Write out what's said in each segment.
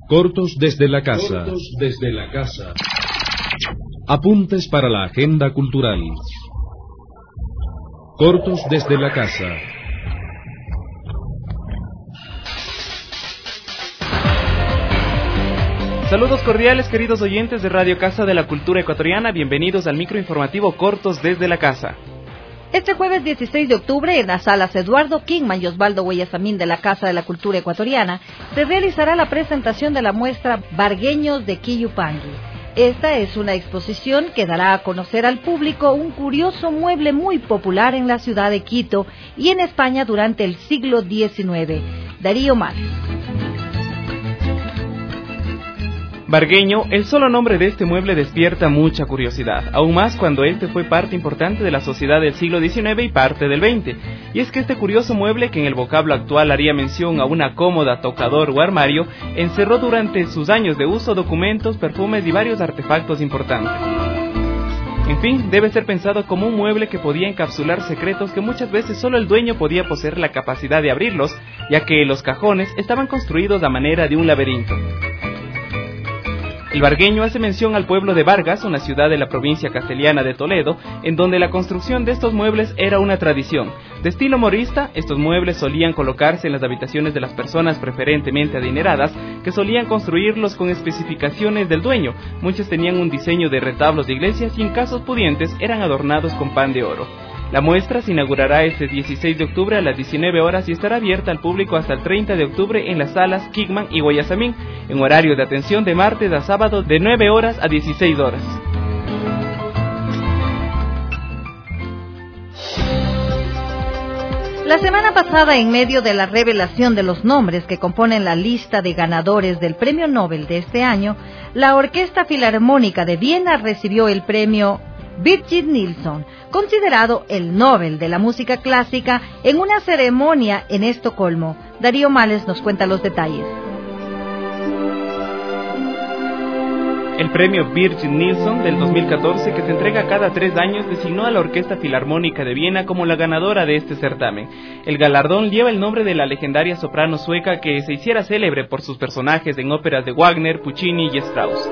Cortos desde la casa. Apuntes para la agenda cultural. Cortos desde la casa. Saludos cordiales, queridos oyentes de Radio Casa de la Cultura Ecuatoriana. Bienvenidos al microinformativo Cortos desde la casa. Este jueves 16 de octubre, en las salas Eduardo Kingman y Osvaldo Guayasamín de la Casa de la Cultura Ecuatoriana, se realizará la presentación de la muestra Vargueños de Quillupangui. Esta es una exposición que dará a conocer al público un curioso mueble muy popular en la ciudad de Quito y en España durante el siglo XIX. Darío Males. Vargueño, el solo nombre de este mueble despierta mucha curiosidad, aún más cuando este fue parte importante de la sociedad del siglo XIX y parte del XX. Y es que este curioso mueble, que en el vocablo actual haría mención a una cómoda, tocador o armario, encerró durante sus años de uso documentos, perfumes y varios artefactos importantes. En fin, debe ser pensado como un mueble que podía encapsular secretos que muchas veces solo el dueño podía poseer la capacidad de abrirlos, ya que los cajones estaban construidos a manera de un laberinto. El vargueño hace mención al pueblo de Vargas, una ciudad de la provincia castellana de Toledo, en donde la construcción de estos muebles era una tradición. De estilo morista, estos muebles solían colocarse en las habitaciones de las personas preferentemente adineradas, que solían construirlos con especificaciones del dueño. Muchos tenían un diseño de retablos de iglesias y en casos pudientes eran adornados con pan de oro. La muestra se inaugurará este 16 de octubre a las 19 horas y estará abierta al público hasta el 30 de octubre en las salas Kingman y Guayasamín, en horario de atención de martes a sábado de 9 horas a 16 horas. La semana pasada, en medio de la revelación de los nombres que componen la lista de ganadores del Premio Nobel de este año, la Orquesta Filarmónica de Viena recibió el premio Birgit Nilsson, considerado el Nobel de la música clásica, en una ceremonia en Estocolmo. Darío Males nos cuenta los detalles. El premio Birgit Nilsson del 2014, que se entrega cada 3 años, designó a la Orquesta Filarmónica de Viena como la ganadora de este certamen. El galardón lleva el nombre de la legendaria soprano sueca que se hiciera célebre por sus personajes en óperas de Wagner, Puccini y Strauss.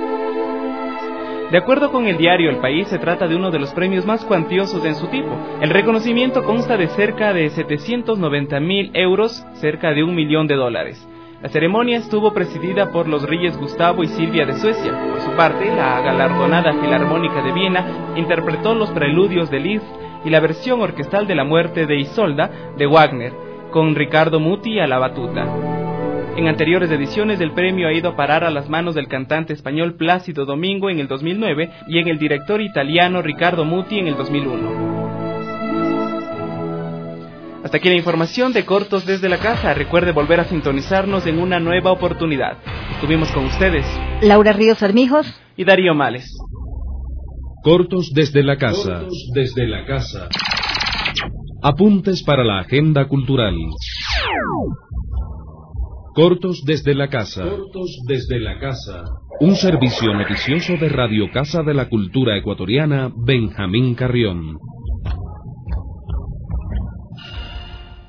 De acuerdo con el diario El País, se trata de uno de los premios más cuantiosos en su tipo. El reconocimiento consta de cerca de 790.000 euros, cerca de $1 millón. La ceremonia estuvo presidida por los reyes Gustavo y Silvia de Suecia. Por su parte, la galardonada Filarmónica de Viena interpretó los preludios de Liszt y la versión orquestal de La muerte de Isolda de Wagner, con Riccardo Muti a la batuta. En anteriores ediciones, el premio ha ido a parar a las manos del cantante español Plácido Domingo en el 2009 y en el director italiano Riccardo Muti en el 2001. Hasta aquí la información de Cortos desde la casa. Recuerde volver a sintonizarnos en una nueva oportunidad. Estuvimos con ustedes Laura Ríos Armijos y Darío Males. Cortos desde la casa. Apuntes para la agenda cultural. Cortos desde la casa. Un servicio noticioso de Radio Casa de la Cultura Ecuatoriana, Benjamín Carrión.